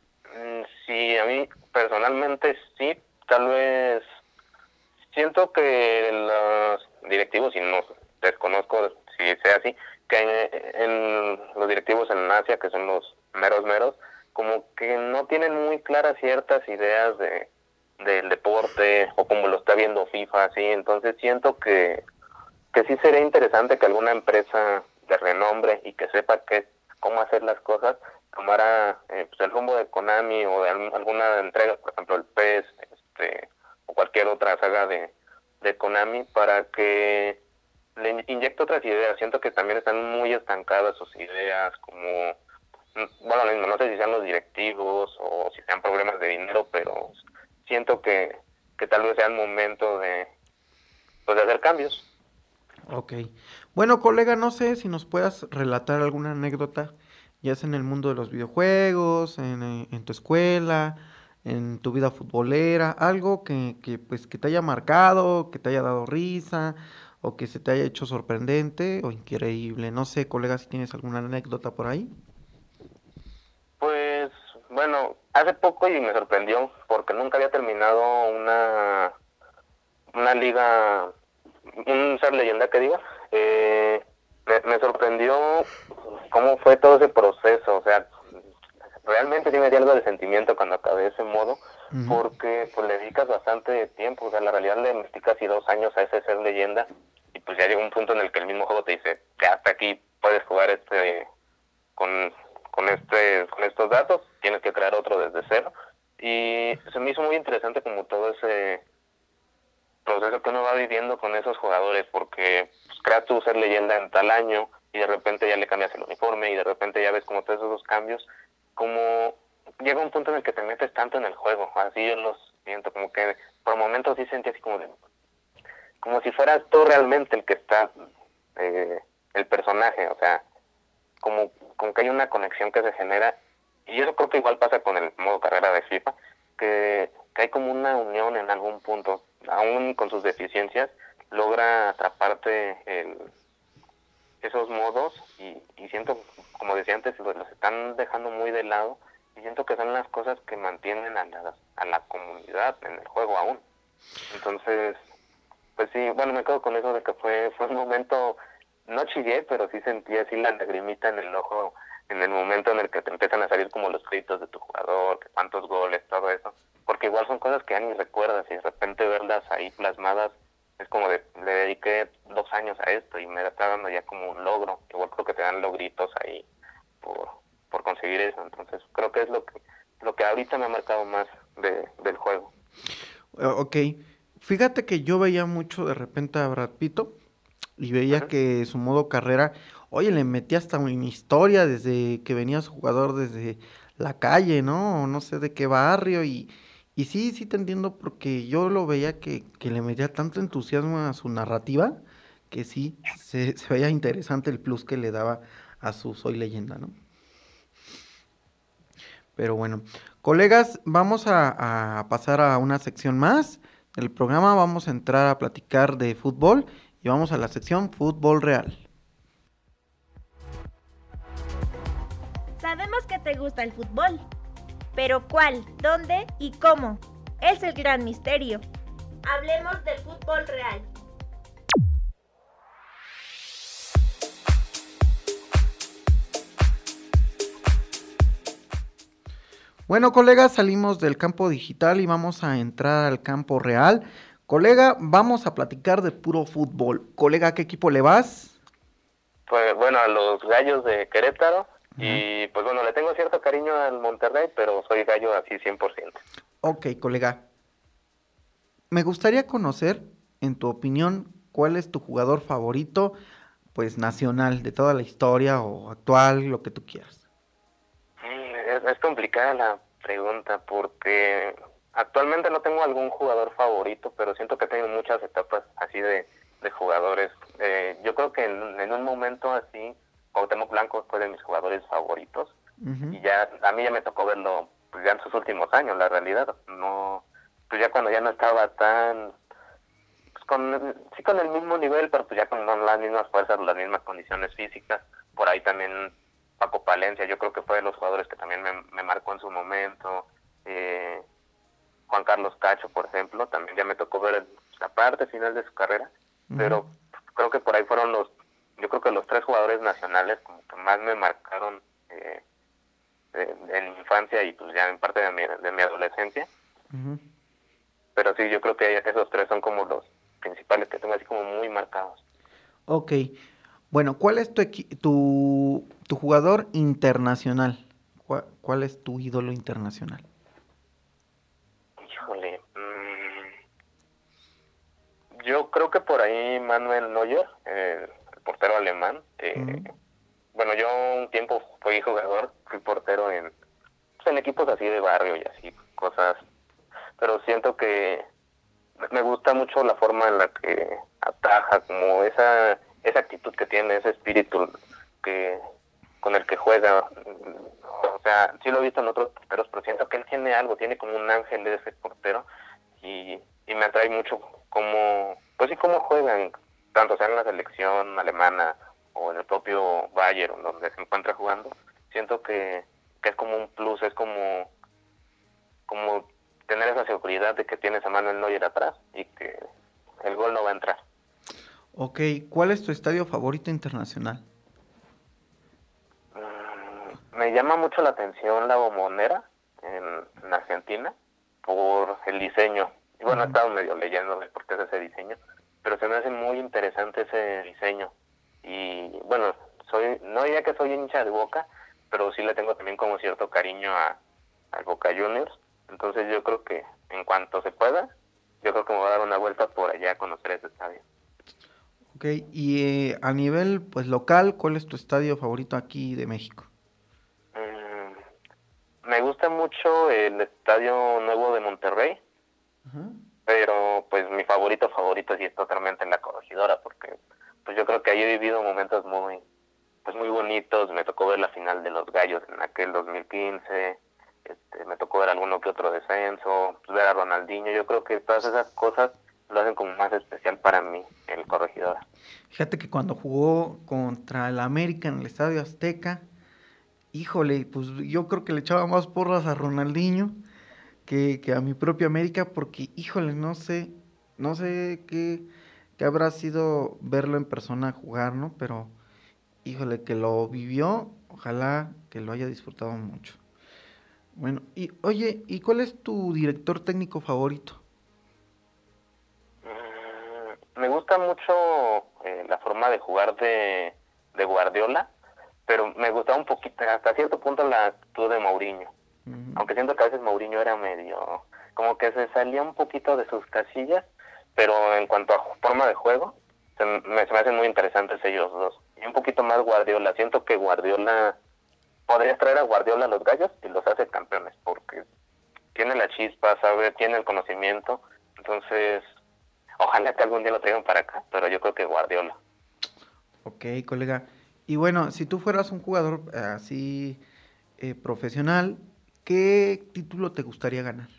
Sí, a mí personalmente sí, tal vez siento que los directivos, y no desconozco si sea así, que en los directivos en Asia, que son los meros, como que no tienen muy claras ciertas ideas del deporte o como lo está viendo FIFA, así. Entonces siento que sí sería interesante que alguna empresa de renombre y que sepa cómo hacer las cosas tomara pues el rumbo de Konami o de alguna entrega, por ejemplo el PES, o cualquier otra saga de Konami, para que le inyecte otras ideas. Siento que también están muy estancadas sus ideas, como, bueno, lo mismo, no sé si sean los directivos o si sean problemas de dinero, pero siento que tal vez sea el momento de hacer cambios. Ok. Bueno, colega, no sé si nos puedas relatar alguna anécdota, ya sea en el mundo de los videojuegos, en tu escuela, en tu vida futbolera, algo que te haya marcado, que te haya dado risa, o que se te haya hecho sorprendente o increíble. No sé, colega, si tienes alguna anécdota por ahí. Pues, bueno, hace poco y me sorprendió, porque nunca había terminado una liga, un ser leyenda que diga. Me sorprendió cómo fue todo ese proceso. O sea, realmente sí me dio algo de sentimiento cuando acabé ese modo, porque pues le dedicas bastante tiempo. O sea, en la realidad le metí casi 2 años a ese ser leyenda, y pues ya llegó un punto en el que el mismo juego te dice que hasta aquí puedes jugar con estos datos, tienes que crear otro desde cero. Y se me hizo muy interesante como todo ese proceso que uno va viviendo con esos jugadores, porque pues, creas tu ser leyenda en tal año y de repente ya le cambias el uniforme y de repente ya ves como todos esos cambios, como llega un punto en el que te metes tanto en el juego. Así yo los siento, como que por momentos sí sentí así como si fueras tú realmente el que está, el personaje. O sea, como que hay una conexión que se genera, y eso creo que igual pasa con el modo carrera de FIFA, que hay como una unión en algún punto, aún con sus deficiencias, logra atraparte esos modos, y siento, como decía antes, los están dejando muy de lado, y siento que son las cosas que mantienen a la comunidad en el juego aún. Entonces, pues sí, bueno, me quedo con eso de que fue un momento, no chillé, pero sí sentí así la lagrimita en el ojo en el momento en el que te empiezan a salir como los créditos de tu jugador, que cuántos goles, todo eso, porque igual son cosas que ya ni recuerdas, y de repente verlas ahí plasmadas es como le dediqué 2 años a esto y me está dando ya como un logro. Igual creo que te dan logritos ahí por conseguir eso. Entonces creo que es lo que ahorita me ha marcado más del juego. Ok, fíjate que yo veía mucho de repente a Brad Pitt y veía que su modo carrera, oye, le metía hasta una historia desde que venía su jugador desde la calle, ¿no? No sé de qué barrio, y sí te entiendo, porque yo lo veía que le metía tanto entusiasmo a su narrativa, que sí, se veía interesante el plus que le daba a su Soy Leyenda, ¿no? Pero bueno, colegas, vamos a pasar a una sección más del programa. Vamos a entrar a platicar de fútbol y vamos a la sección Fútbol Real. Sabemos que te gusta el fútbol, pero ¿cuál, dónde y cómo? Es el gran misterio. Hablemos del fútbol real. Bueno, colegas, salimos del campo digital y vamos a entrar al campo real. Colega, vamos a platicar de puro fútbol. Colega, ¿a qué equipo le vas? Pues bueno, a los Gallos de Querétaro. Y pues bueno, le tengo cierto cariño al Monterrey, pero soy gallo así 100%. Ok, colega. Me gustaría conocer, en tu opinión, cuál es tu jugador favorito, pues nacional, de toda la historia o actual, lo que tú quieras. Es complicada la pregunta, porque actualmente no tengo algún jugador favorito, pero siento que tengo muchas etapas así de jugadores. Yo creo que en un momento así, Cuauhtémoc Blanco fue de mis jugadores favoritos. Y ya a mí ya me tocó verlo pues, ya en sus últimos años, la realidad. No, pues ya cuando ya no estaba tan... Pues con el mismo nivel, pero pues ya con las mismas fuerzas, las mismas condiciones físicas. Por ahí también Paco Palencia, yo creo que fue de los jugadores que también me marcó en su momento. Juan Carlos Cacho, por ejemplo, también ya me tocó ver la parte final de su carrera, pero creo que por ahí fueron yo creo que los 3 jugadores nacionales como que más me marcaron en mi infancia y pues ya en parte de mi adolescencia. Pero sí, yo creo que esos 3 son como los principales que tengo así como muy marcados. Ok, bueno, ¿cuál es tu jugador internacional? ¿Cuál es tu ídolo internacional? Híjole, yo creo que por ahí Manuel Neuer, el portero alemán. Bueno, yo un tiempo fui portero en equipos así de barrio y así, cosas. Pero siento que me gusta mucho la forma en la que ataja, como esa actitud que tiene, ese espíritu con el que juega. O sea, sí lo he visto en otros porteros, pero siento que él tiene algo, tiene como un ángel de ese portero y me atrae mucho cómo juegan, tanto sea en la selección alemana o en el propio Bayern, donde se encuentra jugando. Siento que es como un plus, es como tener esa seguridad de que tienes a Manuel Neuer atrás y que el gol no va a entrar. Ok, ¿cuál es tu estadio favorito internacional? Me llama mucho la atención la Bombonera en Argentina por el diseño. Y bueno, he estado medio leyendo de por qué es ese diseño, pero se me hace muy interesante ese diseño. Y bueno, no diría que soy hincha de Boca, pero sí le tengo también como cierto cariño al Boca Juniors. Entonces yo creo que en cuanto se pueda, yo creo que me voy a dar una vuelta por allá a conocer ese estadio. Ok, y a nivel pues local, ¿cuál es tu estadio favorito aquí de México? Me gusta mucho el Estadio Nuevo de Monterrey, pero pues mi favorito sí es totalmente en La Corregidora, porque pues yo creo que ahí he vivido momentos muy bonitos. Me tocó ver la final de los Gallos en aquel 2015, me tocó ver alguno que otro descenso, pues ver a Ronaldinho. Yo creo que todas esas cosas lo hacen como más especial para mí, el Corregidora. Fíjate que cuando jugó contra el América en el Estadio Azteca, híjole, pues yo creo que le echaba más porras a Ronaldinho que a mi propia América, porque híjole, no sé qué habrá sido verlo en persona jugar, ¿no? Pero híjole, que lo vivió, ojalá que lo haya disfrutado mucho. Bueno, y oye, ¿y cuál es tu director técnico favorito? Me gusta mucho la forma de jugar de Guardiola, pero me gustaba un poquito, hasta cierto punto, la actitud de Mourinho. Aunque siento que a veces Mourinho era medio, como que se salía un poquito de sus casillas, pero en cuanto a forma de juego, se me hacen muy interesantes ellos dos. Y un poquito más Guardiola. Siento que Guardiola, podrías traer a Guardiola a los Gallos y los hace campeones, porque tiene la chispa, tiene el conocimiento. Entonces, ojalá que algún día lo traigan para acá, pero yo creo que Guardiola. Ok, colega. Y bueno, si tú fueras un jugador así profesional, ¿qué título te gustaría ganar?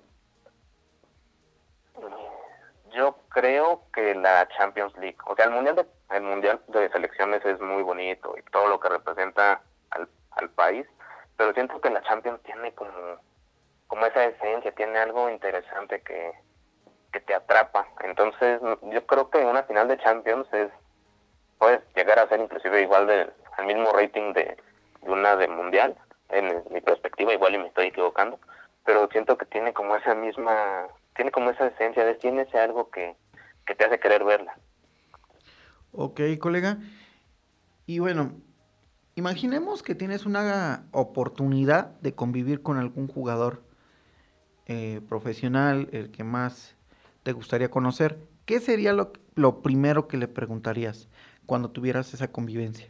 Yo creo que la Champions League. O sea, el mundial de selecciones es muy bonito y todo lo que representa al país, pero siento que la Champions tiene como esa esencia, tiene algo interesante que te atrapa. Entonces, yo creo que una final de Champions puedes llegar a ser inclusive igual al mismo rating de una de mundial, en mi perspectiva, igual y me estoy equivocando, pero siento que tiene como esa esencia, tiene ese algo que te hace querer verla. Ok, colega. Y bueno, imaginemos que tienes una oportunidad de convivir con algún jugador profesional, el que más te gustaría conocer. ¿Qué sería lo primero que le preguntarías cuando tuvieras esa convivencia?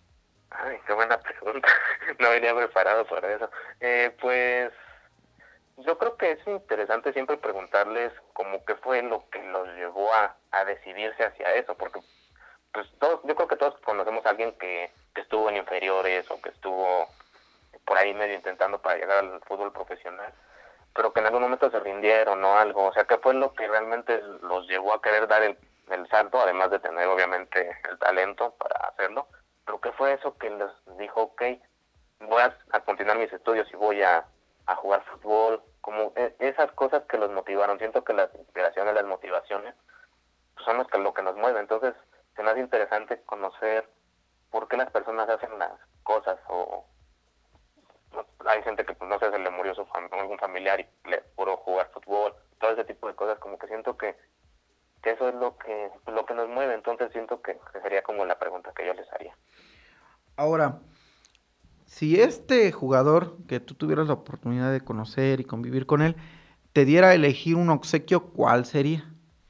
Ay, qué buena pregunta. No venía preparado para eso. Pues yo creo que es interesante siempre preguntarles como qué fue lo que los llevó a decidirse hacia eso, porque pues yo creo que todos conocemos a alguien que estuvo en inferiores o que estuvo por ahí medio intentando para llegar al fútbol profesional, pero que en algún momento se rindieron o algo. O sea, ¿qué fue lo que realmente los llevó a querer dar el salto, además de tener obviamente el talento para hacerlo? Pero ¿qué fue eso que les dijo, ok, voy a continuar mis estudios y voy a jugar fútbol? Como esas cosas que los motivaron. Siento que las inspiraciones, las motivaciones pues son lo que nos mueve. Entonces se me hace interesante conocer por qué las personas hacen las cosas. O hay gente que pues no sé, se le murió algún familiar y le pudo jugar fútbol, todo ese tipo de cosas. Como que siento que eso es lo que nos mueve. Entonces siento que sería como la pregunta que yo les haría. Ahora, si este jugador que tú tuvieras la oportunidad de conocer y convivir con él, te diera a elegir un obsequio, ¿cuál sería?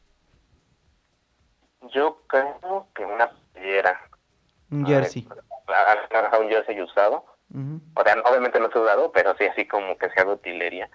Yo creo que una playera. Un jersey. Un jersey usado. Uh-huh. O sea, obviamente no usado, pero sí así como que sea de utilería.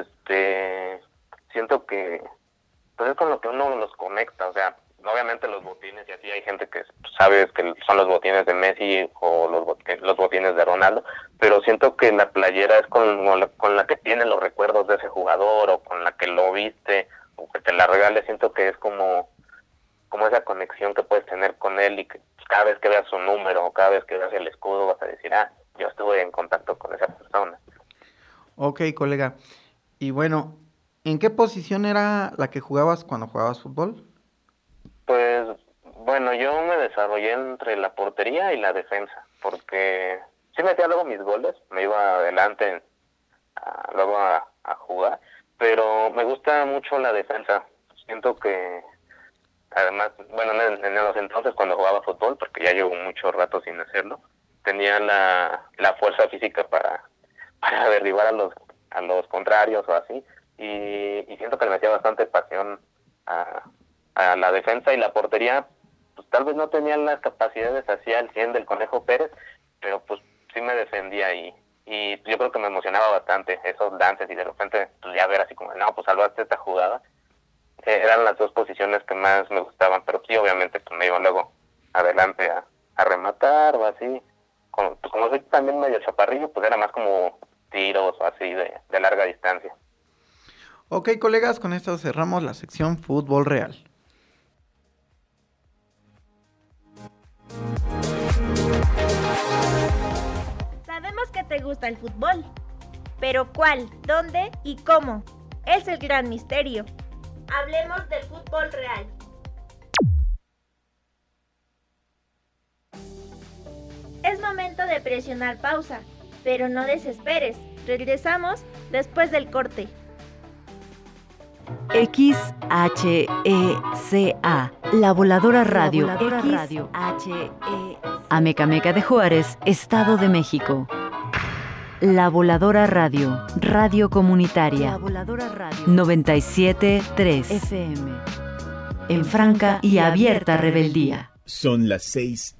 Siento que pues es con lo que uno los conecta. O sea, obviamente los botines, y así hay gente que sabe que son los botines de Messi o los botines de Ronaldo, pero siento que la playera es con la que tiene los recuerdos de ese jugador, o con la que lo viste, o que te la regale. Siento que es como esa conexión que puedes tener con él, y que cada vez que veas su número o cada vez que veas el escudo vas a decir, yo estuve en contacto con esa persona. Ok, colega. Y bueno, ¿en qué posición era la que jugabas cuando jugabas fútbol? Pues, bueno, yo me desarrollé entre la portería y la defensa, porque sí metía luego mis goles, me iba adelante luego a jugar, pero me gusta mucho la defensa. Siento que, además, bueno, en los entonces cuando jugaba fútbol, porque ya llevo mucho rato sin hacerlo, tenía la fuerza física para derribar a los contrarios o así, y siento que le metía bastante pasión a la defensa. Y la portería, pues tal vez no tenía las capacidades así al 100 del Conejo Pérez, pero pues sí me defendía, y yo creo que me emocionaba bastante esos lances, y de repente pues ya ver así como, no, pues salvaste esta jugada. Eran las dos posiciones que más me gustaban, pero sí, obviamente pues me iba luego adelante a rematar o así. Como soy también medio chaparrillo, pues era más como tiros o así de larga distancia. Ok, colegas, con esto cerramos la sección Fútbol Real. Sabemos que te gusta el fútbol, pero ¿cuál, dónde y cómo? Es el gran misterio. Hablemos del fútbol real. Es momento de presionar pausa, pero no desesperes. Regresamos después del corte. XHECA, La Voladora Radio. Amecameca de Juárez, Estado de México. La Voladora Radio, radio comunitaria. La Voladora Radio 97.3 FM. En franca y abierta rebeldía. Son las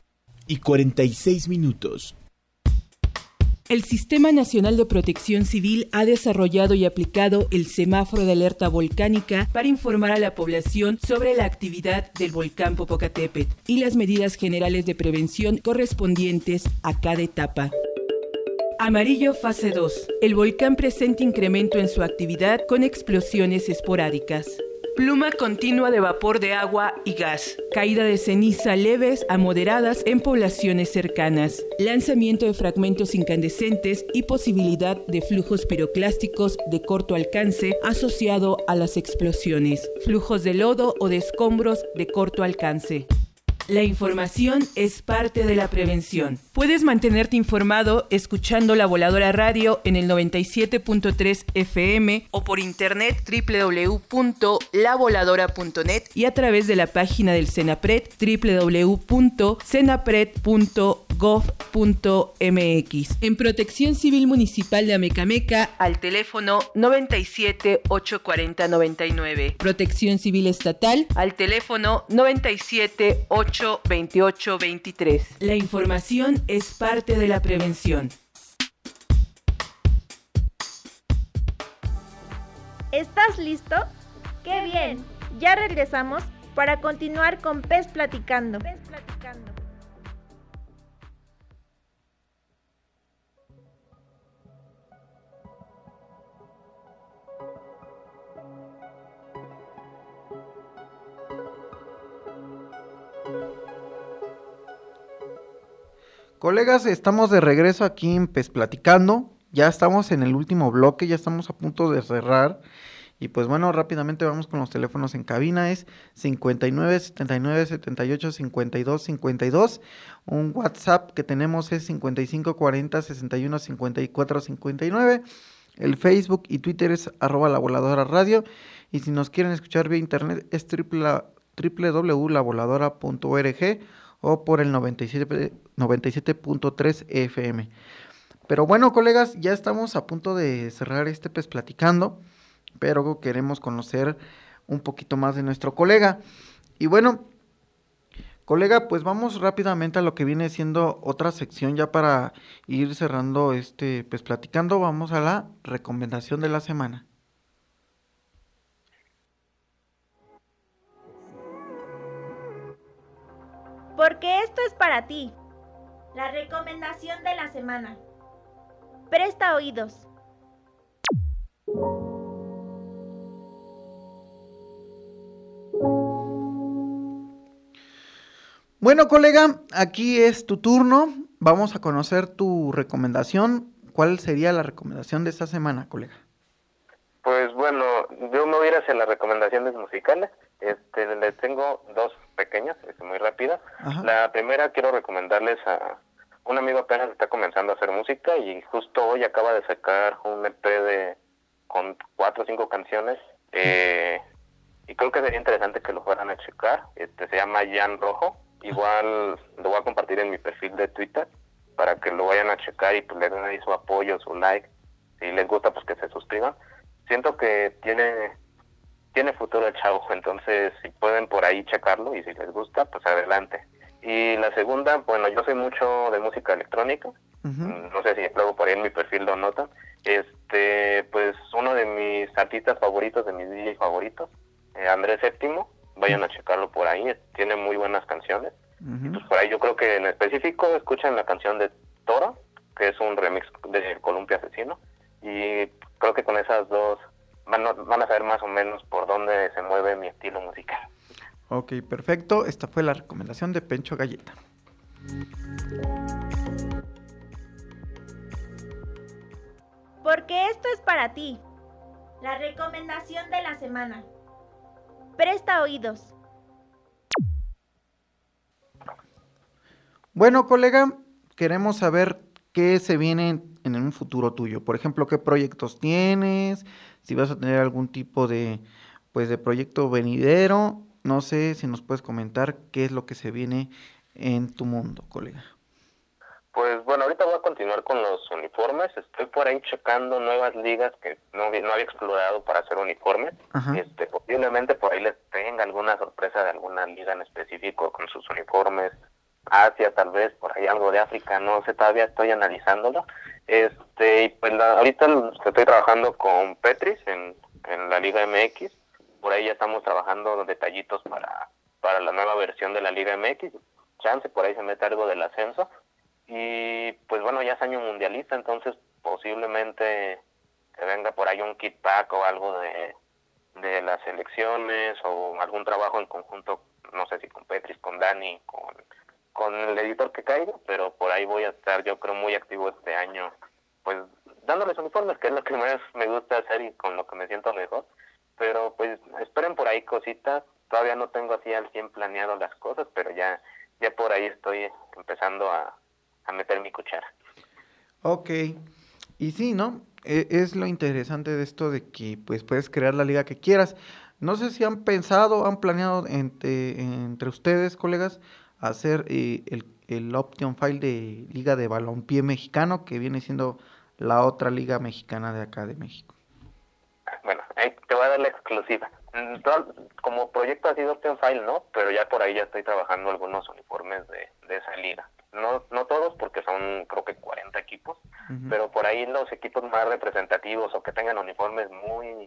6:46. El Sistema Nacional de Protección Civil ha desarrollado y aplicado el semáforo de alerta volcánica para informar a la población sobre la actividad del volcán Popocatépetl y las medidas generales de prevención correspondientes a cada etapa. Amarillo fase 2. El volcán presenta incremento en su actividad con explosiones esporádicas. Pluma continua de vapor de agua y gas. Caída de ceniza leves a moderadas en poblaciones cercanas. Lanzamiento de fragmentos incandescentes y posibilidad de flujos piroclásticos de corto alcance asociado a las explosiones. Flujos de lodo o de escombros de corto alcance. La información es parte de la prevención. Puedes mantenerte informado escuchando La Voladora Radio en el 97.3 FM o por internet www.lavoladora.net y a través de la página del CENAPRED www.cenapred.gov.mx. En Protección Civil Municipal de Amecameca al teléfono 97 840 99. Protección Civil Estatal al teléfono 97 828 23. La información es parte de la prevención. ¿Estás listo? ¡Qué bien! Ya regresamos para continuar con Pez Platicando. Colegas, estamos de regreso aquí en Pez Platicando. Ya estamos en el último bloque, ya estamos a punto de cerrar. Y pues bueno, rápidamente vamos con los teléfonos en cabina. Es 59 79 78 52 52. Un WhatsApp que tenemos es 55 40 61 54 59. El Facebook y Twitter es @lavoladora_radio. Y si nos quieren escuchar vía internet es www.lavoladora.org o por el 97.3 FM. Pero bueno, colegas, ya estamos a punto de cerrar este Pez Platicando, pero queremos conocer un poquito más de nuestro colega. Y bueno, colega, pues vamos rápidamente a lo que viene siendo otra sección ya para ir cerrando este Pez Platicando. Vamos a la recomendación de la semana. Porque esto es para ti. La recomendación de la semana. Presta oídos. Bueno, colega, aquí es tu turno. Vamos a conocer tu recomendación. ¿Cuál sería la recomendación de esta semana, colega? Pues bueno, yo me voy a ir hacia las recomendaciones musicales. Les tengo dos pequeñas, muy rápidas. Ajá. La primera, quiero recomendarles a un amigo apenas está comenzando a hacer música y justo hoy acaba de sacar un EP con 4 o 5 canciones. Y creo que sería interesante que lo fueran a checar. Se llama Jan Rojo. Igual lo voy a compartir en mi perfil de Twitter para que lo vayan a checar y pues le den ahí su apoyo, su like. Si les gusta, pues que se suscriban. Siento que tiene futuro el chavo, entonces si pueden por ahí checarlo y si les gusta, pues adelante. Y la segunda, bueno, yo soy mucho de música electrónica. Uh-huh. No sé si luego por ahí en mi perfil lo notan. Pues uno de mis artistas favoritos, de mis DJ favoritos, Andrés Séptimo, vayan a checarlo por ahí, tiene muy buenas canciones. Uh-huh. Pues por ahí yo creo que en específico escuchan la canción de Toro, que es un remix de Columpio Asesino, y creo que con esas dos van a saber más o menos por dónde se mueve mi estilo musical. Ok, perfecto. Esta fue la recomendación de Pencho Galleta. Porque esto es para ti. La recomendación de la semana. Presta oídos. Bueno, colega, queremos saber qué se viene en un futuro tuyo. Por ejemplo, qué proyectos tienes, si vas a tener algún tipo de proyecto venidero. No sé si nos puedes comentar qué es lo que se viene en tu mundo, colega. Pues bueno, ahorita voy a continuar con los uniformes. Estoy por ahí checando nuevas ligas que no había explorado para hacer uniformes. Posiblemente por ahí les tenga alguna sorpresa de alguna liga en específico con sus uniformes. Asia, tal vez, por ahí algo de África, no sé, todavía estoy analizándolo. Y pues ahorita estoy trabajando con Petris en la Liga MX. Por ahí ya estamos trabajando detallitos para la nueva versión de la Liga MX. Chance, por ahí se mete algo del ascenso. Y pues bueno, ya es año mundialista, entonces posiblemente que venga por ahí un kit pack o algo de las selecciones o algún trabajo en conjunto, no sé si con Petris, con Dani, con el editor que caiga, pero por ahí voy a estar, yo creo, muy activo este año, pues dándoles uniformes, que es lo que más me gusta hacer y con lo que me siento mejor. Pero pues esperen por ahí cositas, todavía no tengo así al 100 planeado las cosas, pero ya por ahí estoy empezando a meter mi cuchara. Ok, y sí, ¿no? Es lo interesante de esto de que pues puedes crear la liga que quieras. No sé si han planeado entre ustedes, colegas, hacer el Option File de Liga de Balompié Mexicano, que viene siendo la otra liga mexicana de acá de México. Bueno, te voy a dar la exclusiva. Como proyecto ha sido Option File, ¿no? Pero ya por ahí ya estoy trabajando algunos uniformes de esa liga. No todos, porque son creo que 40 equipos, uh-huh. Pero por ahí los equipos más representativos o que tengan uniformes muy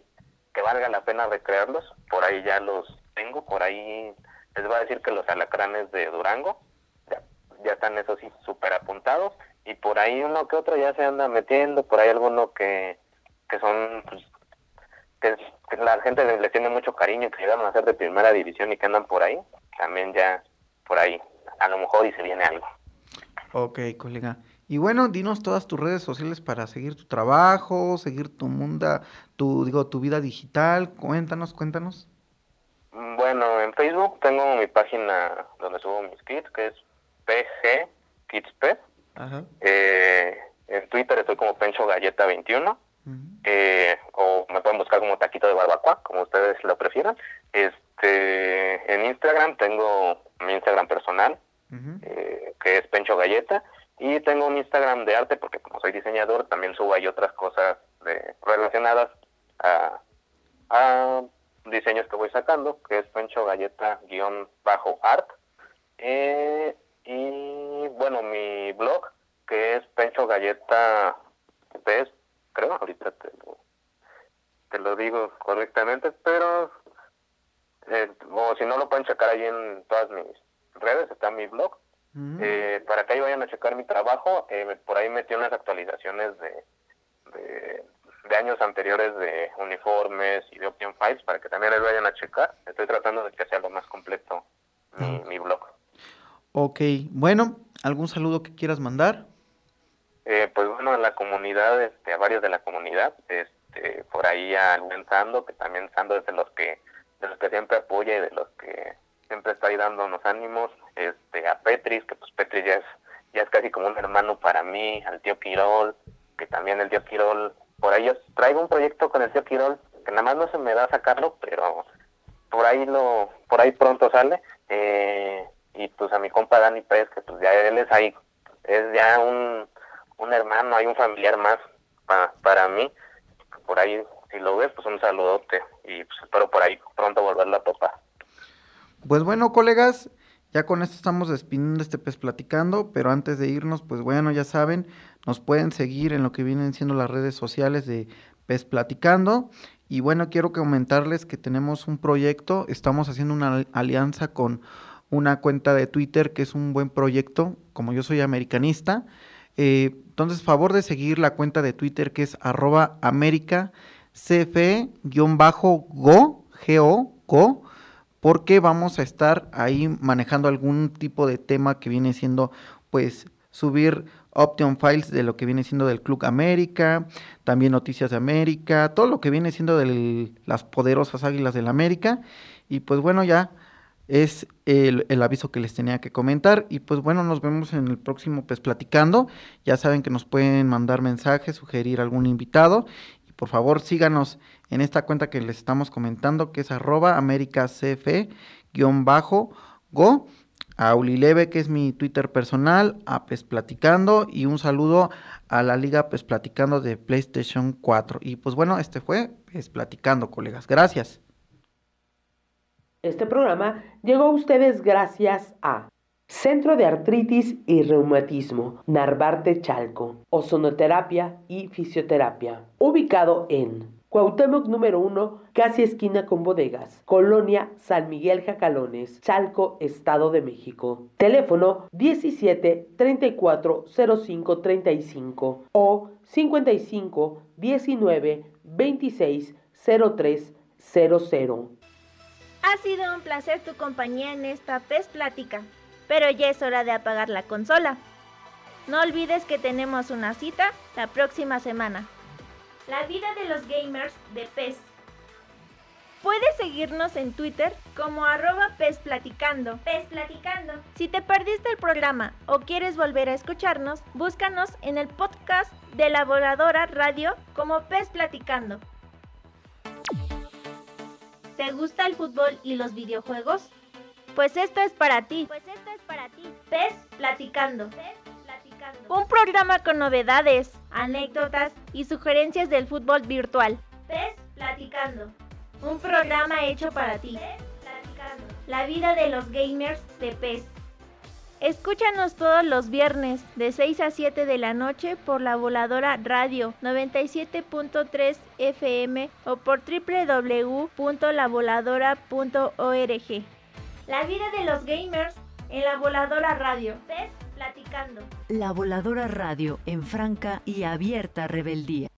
que valga la pena recrearlos, por ahí ya los tengo, por ahí les voy a decir que los alacranes de Durango, ya están esos sí súper apuntados, y por ahí uno que otro ya se anda metiendo, por ahí alguno que son, pues, que la gente les tiene mucho cariño, que llegaron a ser de primera división y que andan por ahí, también ya por ahí, a lo mejor y se viene algo. Ok, colega. Y bueno, dinos todas tus redes sociales para seguir tu trabajo, seguir tu mundo, tu vida digital. Cuéntanos. Bueno, en Facebook tengo mi página donde subo mis kits, que es PG Kids Pet. Ajá. En Twitter estoy como Pencho Galleta 21. O me pueden buscar como Taquito de Barbacoa, como ustedes lo prefieran. En Instagram tengo mi Instagram personal, que es Pencho Galleta, y tengo un Instagram de arte porque como soy diseñador también subo ahí otras cosas relacionadas a diseños que voy sacando, que es Pencho Galleta-art. Y bueno, mi blog, que es Pencho Galleta Pes, creo, ahorita te lo digo correctamente, pero o si no lo pueden checar ahí en todas mis redes, está mi blog. Para que ahí vayan a checar mi trabajo, por ahí metí unas actualizaciones de años anteriores de uniformes y de Option Files para que también les vayan a checar. Estoy tratando de que sea lo más completo mi blog. Ok, bueno, ¿algún saludo que quieras mandar? Pues bueno, a la comunidad, a varios de la comunidad, por ahí a Alben Sando, que también Sando es de los que siempre apoya y de los que siempre está ahí dándonos ánimos, a Petris, que pues Petris ya es casi como un hermano para mí, al tío Quirol, que también el tío Quirol, por ahí yo traigo un proyecto con el tío Quirol, que nada más no se me da a sacarlo, pero por ahí pronto sale, y pues a mi compa Dani Pérez, que pues ya él es ya un hermano, hay un familiar más para mí, por ahí si lo ves, pues un saludote, y pues espero por ahí pronto volverlo a topar. Pues bueno, colegas, ya con esto estamos despidiendo Pes Platicando, pero antes de irnos, pues bueno, ya saben, nos pueden seguir en lo que vienen siendo las redes sociales de Pes Platicando, y bueno, quiero comentarles que tenemos un proyecto, estamos haciendo una alianza con una cuenta de Twitter que es un buen proyecto, como yo soy americanista, entonces favor de seguir la cuenta de Twitter que es @americacfe_go, porque vamos a estar ahí manejando algún tipo de tema que viene siendo, pues, subir Option Files de lo que viene siendo del Club América, también noticias de América, todo lo que viene siendo de las poderosas Águilas del América, y pues bueno, ya es el aviso que les tenía que comentar, y pues bueno, nos vemos en el próximo Pes Platicando. Ya saben que nos pueden mandar mensajes, sugerir algún invitado, y por favor síganos en esta cuenta que les estamos comentando, que es @americacfe_go, a Ulileve, que es mi Twitter personal, a Pes Platicando, y un saludo a la Liga Pes Platicando de PlayStation 4. Y pues bueno, fue Pes Platicando, colegas. Gracias. Este programa llegó a ustedes gracias a Centro de Artritis y Reumatismo, Narvarte Chalco, Ozonoterapia y Fisioterapia, ubicado en Cuauhtémoc número 1, casi esquina con Bodegas, Colonia San Miguel Jacalones, Chalco, Estado de México. Teléfono 17 34 05 35 o 55 19 26 03 00. Ha sido un placer tu compañía en esta Pes Plática, pero ya es hora de apagar la consola. No olvides que tenemos una cita la próxima semana. La vida de los gamers de Pes. Puedes seguirnos en Twitter como @PesPlaticando. Si te perdiste el programa o quieres volver a escucharnos, búscanos en el podcast de La Voladora Radio como Pes Platicando. ¿Te gusta el fútbol y los videojuegos? Pues esto es para ti. Pes Platicando. Un programa con novedades, anécdotas y sugerencias del fútbol virtual. Pes Platicando. Un programa hecho para ti. La vida de los gamers de Pes. Escúchanos todos los viernes de 6 a 7 de la noche por La Voladora Radio 97.3 FM o por www.lavoladora.org. La vida de los gamers en La Voladora Radio. PES Platicando. La Voladora Radio en franca y abierta rebeldía.